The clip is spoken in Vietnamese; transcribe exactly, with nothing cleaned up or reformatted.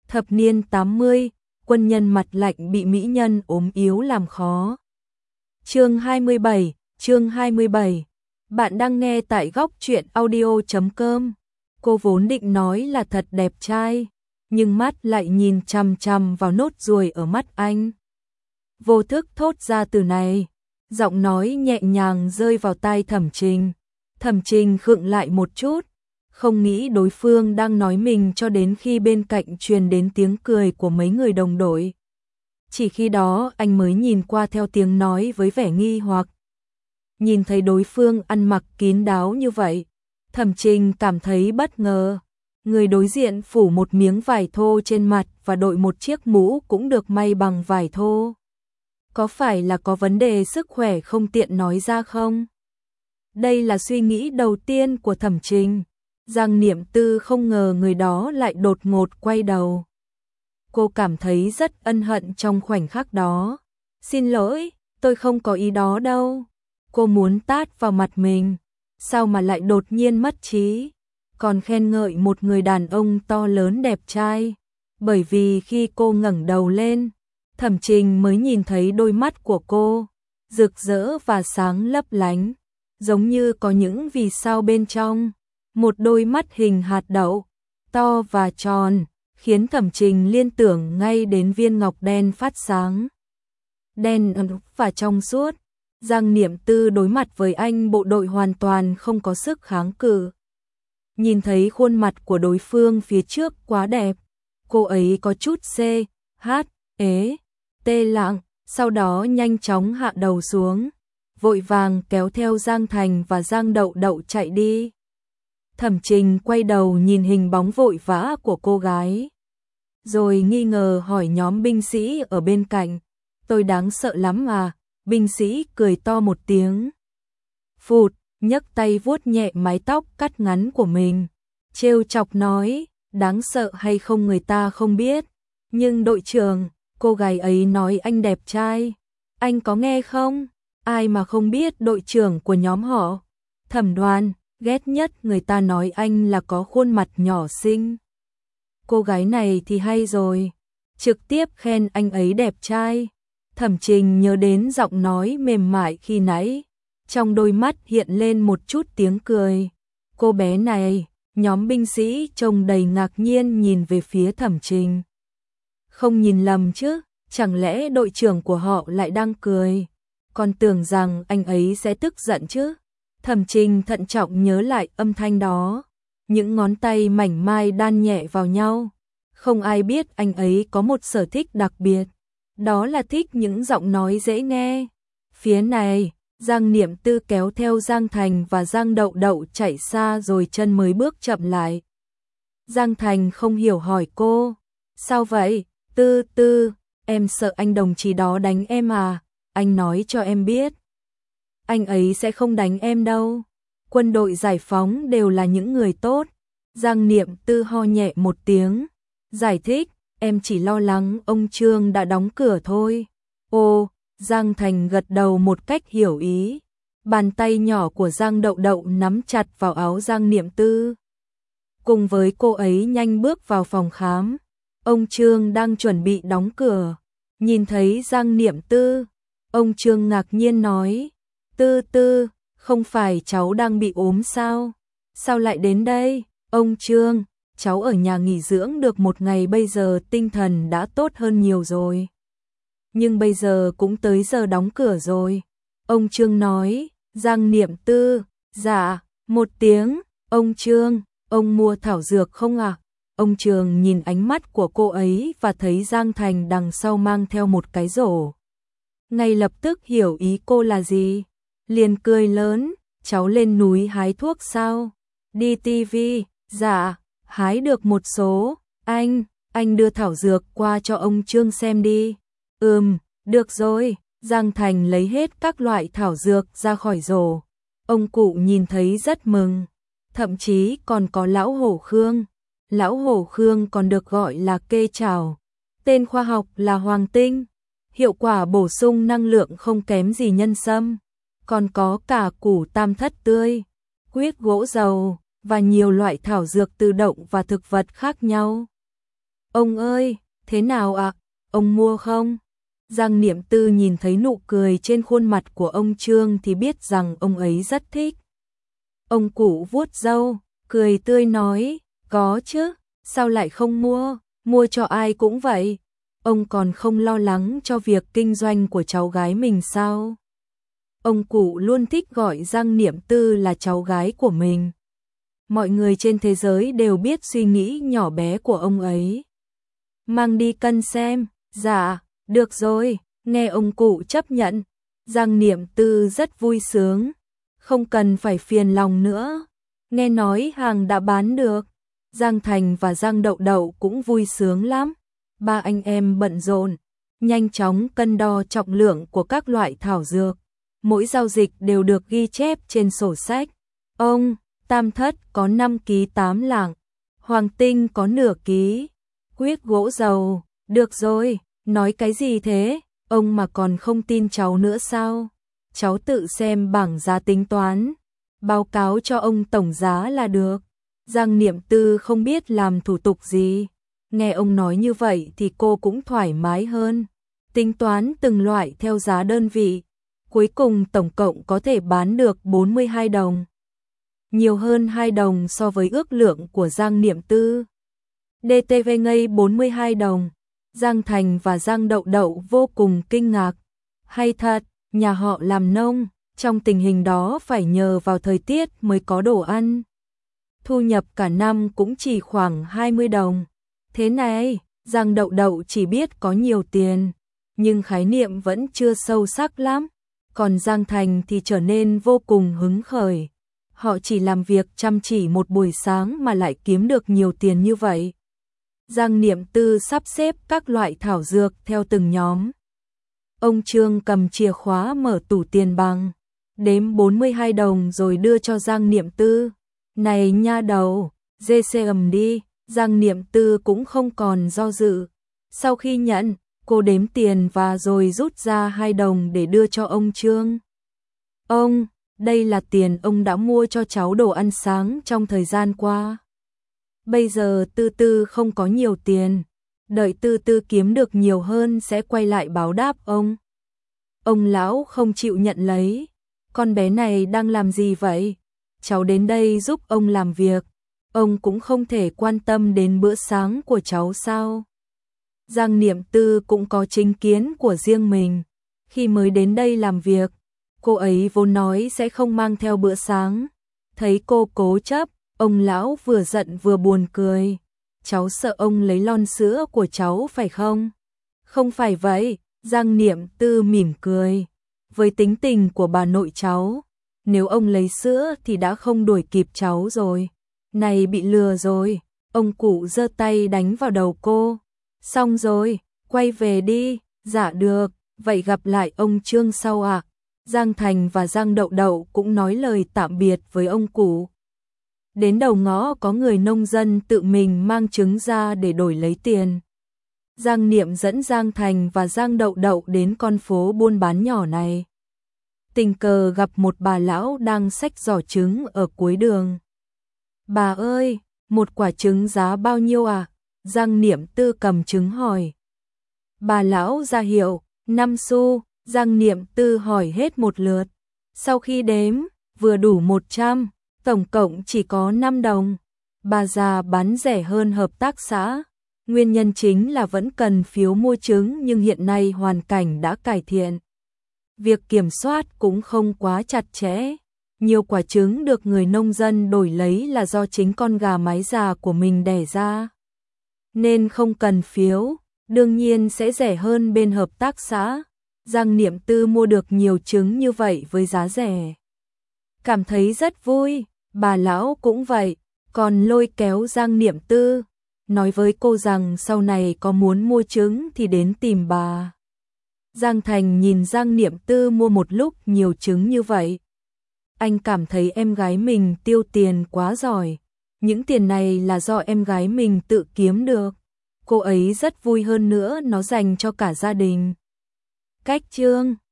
Thập niên tám mươi, quân nhân mặt lạnh bị mỹ nhân ốm yếu làm khó. Chương hai mươi bảy, chương hai mươi bảy. Bạn đang nghe tại góc truyện audio chấm com. Cô vốn định nói là thật đẹp trai, nhưng mắt lại nhìn chằm chằm vào nốt ruồi ở mắt anh. Vô thức thốt ra từ này, giọng nói nhẹ nhàng rơi vào tai Thẩm Trình. Thẩm Trình khựng lại một chút, không nghĩ đối phương đang nói mình cho đến khi bên cạnh truyền đến tiếng cười của mấy người đồng đội. Chỉ khi đó anh mới nhìn qua theo tiếng nói với vẻ nghi hoặc. Nhìn thấy đối phương ăn mặc kín đáo như vậy, Thẩm Trình cảm thấy bất ngờ. Người đối diện phủ một miếng vải thô trên mặt và đội một chiếc mũ cũng được may bằng vải thô. Có phải là có vấn đề sức khỏe không tiện nói ra không? Đây là suy nghĩ đầu tiên của Thẩm Trình. Giang Niệm Tư không ngờ người đó lại đột ngột quay đầu. Cô cảm thấy rất ân hận trong khoảnh khắc đó. Xin lỗi, tôi không có ý đó đâu. Cô muốn tát vào mặt mình. Sao mà lại đột nhiên mất trí? Còn khen ngợi một người đàn ông to lớn đẹp trai. Bởi vì khi cô ngẩng đầu lên, Thẩm Trình mới nhìn thấy đôi mắt của cô, rực rỡ và sáng lấp lánh, giống như có những vì sao bên trong. Một đôi mắt hình hạt đậu, to và tròn, khiến Thẩm Trình liên tưởng ngay đến viên ngọc đen phát sáng. Đen và trong suốt. Giang Niệm Tư đối mặt với anh bộ đội hoàn toàn không có sức kháng cự. Nhìn thấy khuôn mặt của đối phương phía trước quá đẹp, cô ấy có chút xê, hát, ế, tê lặng, sau đó nhanh chóng hạ đầu xuống, vội vàng kéo theo Giang Thành và Giang Đậu Đậu chạy đi. Thẩm Trình quay đầu nhìn hình bóng vội vã của cô gái, rồi nghi ngờ hỏi nhóm binh sĩ ở bên cạnh, tôi đáng sợ lắm à? Binh sĩ cười to một tiếng. Phụt, nhấc tay vuốt nhẹ mái tóc cắt ngắn của mình, trêu chọc nói, đáng sợ hay không người ta không biết, nhưng đội trưởng, cô gái ấy nói anh đẹp trai, anh có nghe không? Ai mà không biết đội trưởng của nhóm họ, Thẩm Đoan, ghét nhất người ta nói anh là có khuôn mặt nhỏ xinh. Cô gái này thì hay rồi, trực tiếp khen anh ấy đẹp trai. Thẩm Trình nhớ đến giọng nói mềm mại khi nãy, trong đôi mắt hiện lên một chút tiếng cười. Cô bé này, nhóm binh sĩ trông đầy ngạc nhiên nhìn về phía Thẩm Trình. Không nhìn lầm chứ, chẳng lẽ đội trưởng của họ lại đang cười, còn tưởng rằng anh ấy sẽ tức giận chứ. Thẩm Trình thận trọng nhớ lại âm thanh đó, những ngón tay mảnh mai đan nhẹ vào nhau. Không ai biết anh ấy có một sở thích đặc biệt, đó là thích những giọng nói dễ nghe. Phía này, Giang Niệm Tư kéo theo Giang Thành và Giang Đậu Đậu chạy xa rồi chân mới bước chậm lại. Giang Thành không hiểu hỏi cô, sao vậy? Tư Tư, em sợ anh đồng chí đó đánh em à? Anh nói cho em biết, anh ấy sẽ không đánh em đâu. Quân đội giải phóng đều là những người tốt. Giang Niệm Tư ho nhẹ một tiếng, giải thích, em chỉ lo lắng ông Trương đã đóng cửa thôi. Ô, Giang Thành gật đầu một cách hiểu ý. Bàn tay nhỏ của Giang Đậu Đậu nắm chặt vào áo Giang Niệm Tư. Cùng với cô ấy nhanh bước vào phòng khám. Ông Trương đang chuẩn bị đóng cửa. Nhìn thấy Giang Niệm Tư, ông Trương ngạc nhiên nói, Tư Tư, không phải cháu đang bị ốm sao? Sao lại đến đây? Ông Trương, cháu ở nhà nghỉ dưỡng được một ngày, bây giờ tinh thần đã tốt hơn nhiều rồi. Nhưng bây giờ cũng tới giờ đóng cửa rồi. Ông Trương nói. Giang Niệm Tư, dạ, một tiếng. Ông Trương, ông mua thảo dược không ạ? À? Ông Trương nhìn ánh mắt của cô ấy và thấy Giang Thành đằng sau mang theo một cái rổ. Ngay lập tức hiểu ý cô là gì. Liền cười lớn, cháu lên núi hái thuốc sao? Đi tivi, dạ, hái được một số. Anh, anh đưa thảo dược qua cho ông Trương xem đi. Ừm, được rồi. Giang Thành lấy hết các loại thảo dược ra khỏi rổ. Ông cụ nhìn thấy rất mừng. Thậm chí còn có lão hổ Khương. Lão hổ Khương còn được gọi là kê trảo. Tên khoa học là hoàng tinh. Hiệu quả bổ sung năng lượng không kém gì nhân sâm. Còn có cả củ tam thất tươi, huyết gỗ dầu và nhiều loại thảo dược từ động và thực vật khác nhau. Ông ơi, thế nào ạ? Ông mua không? Giang Niệm Tư nhìn thấy nụ cười trên khuôn mặt của ông Trương thì biết rằng ông ấy rất thích. Ông cụ vuốt râu, cười tươi nói, có chứ, sao lại không mua, mua cho ai cũng vậy. Ông còn không lo lắng cho việc kinh doanh của cháu gái mình sao? Ông cụ luôn thích gọi Giang Niệm Tư là cháu gái của mình. Mọi người trên thế giới đều biết suy nghĩ nhỏ bé của ông ấy. Mang đi cân xem, dạ, được rồi, nghe ông cụ chấp nhận. Giang Niệm Tư rất vui sướng, không cần phải phiền lòng nữa. Nghe nói hàng đã bán được. Giang Thành và Giang Đậu Đậu cũng vui sướng lắm. Ba anh em bận rộn, nhanh chóng cân đo trọng lượng của các loại thảo dược. Mỗi giao dịch đều được ghi chép trên sổ sách. Ông, tam thất có năm ký tám lạng, hoàng tinh có nửa ký, quyết gỗ dầu, được rồi, nói cái gì thế, ông mà còn không tin cháu nữa sao? Cháu tự xem bảng giá tính toán, báo cáo cho ông tổng giá là được. Giang Niệm Tư không biết làm thủ tục gì, nghe ông nói như vậy thì cô cũng thoải mái hơn. Tính toán từng loại theo giá đơn vị, cuối cùng tổng cộng có thể bán được bốn mươi hai đồng. Nhiều hơn hai đồng so với ước lượng của Giang Niệm Tư. đê tê vê ngây bốn mươi hai đồng. Giang Thành và Giang Đậu Đậu vô cùng kinh ngạc. Hay thật, nhà họ làm nông, trong tình hình đó phải nhờ vào thời tiết mới có đồ ăn. Thu nhập cả năm cũng chỉ khoảng hai mươi đồng. Thế này, Giang Đậu Đậu chỉ biết có nhiều tiền, nhưng khái niệm vẫn chưa sâu sắc lắm. Còn Giang Thành thì trở nên vô cùng hứng khởi. Họ chỉ làm việc chăm chỉ một buổi sáng mà lại kiếm được nhiều tiền như vậy. Giang Niệm Tư sắp xếp các loại thảo dược theo từng nhóm. Ông Trương cầm chìa khóa mở tủ tiền bằng, đếm bốn mươi hai đồng rồi đưa cho Giang Niệm Tư. Này nha đầu, dê xê ầm đi. Giang Niệm Tư cũng không còn do dự. Sau khi nhận, cô đếm tiền và rồi rút ra hai đồng để đưa cho ông Trương. Ông, đây là tiền ông đã mua cho cháu đồ ăn sáng trong thời gian qua. Bây giờ Tư Tư không có nhiều tiền, đợi Tư Tư kiếm được nhiều hơn sẽ quay lại báo đáp ông. Ông lão không chịu nhận lấy. Con bé này đang làm gì vậy? Cháu đến đây giúp ông làm việc, ông cũng không thể quan tâm đến bữa sáng của cháu sao? Giang Niệm Tư cũng có chính kiến của riêng mình. Khi mới đến đây làm việc, cô ấy vốn nói sẽ không mang theo bữa sáng. Thấy cô cố chấp, ông lão vừa giận vừa buồn cười. Cháu sợ ông lấy lon sữa của cháu phải không? Không phải vậy, Giang Niệm Tư mỉm cười. Với tính tình của bà nội cháu, nếu ông lấy sữa thì đã không đuổi kịp cháu rồi. Này bị lừa rồi, ông cụ giơ tay đánh vào đầu cô. Xong rồi, quay về đi. Dạ được, vậy gặp lại ông Trương sau ạ. À? Giang Thành và Giang Đậu Đậu cũng nói lời tạm biệt với ông cụ. Đến đầu ngõ có người nông dân tự mình mang trứng ra để đổi lấy tiền. Giang Niệm dẫn Giang Thành và Giang Đậu Đậu đến con phố buôn bán nhỏ này. Tình cờ gặp một bà lão đang xách giỏ trứng ở cuối đường. Bà ơi, một quả trứng giá bao nhiêu à? Giang Niệm Tư cầm trứng hỏi. Bà lão ra hiệu, năm xu. Giang Niệm Tư hỏi hết một lượt. Sau khi đếm, vừa đủ một trăm, tổng cộng chỉ có năm đồng. Bà già bán rẻ hơn hợp tác xã. Nguyên nhân chính là vẫn cần phiếu mua trứng nhưng hiện nay hoàn cảnh đã cải thiện. Việc kiểm soát cũng không quá chặt chẽ. Nhiều quả trứng được người nông dân đổi lấy là do chính con gà mái già của mình đẻ ra. Nên không cần phiếu, đương nhiên sẽ rẻ hơn bên hợp tác xã. Giang Niệm Tư mua được nhiều trứng như vậy với giá rẻ. Cảm thấy rất vui, bà lão cũng vậy, còn lôi kéo Giang Niệm Tư. Nói với cô rằng sau này có muốn mua trứng thì đến tìm bà. Giang Thành nhìn Giang Niệm Tư mua một lúc nhiều trứng như vậy. Anh cảm thấy em gái mình tiêu tiền quá giỏi. Những tiền này là do em gái mình tự kiếm được. Cô ấy rất vui hơn nữa nó dành cho cả gia đình. Cách chương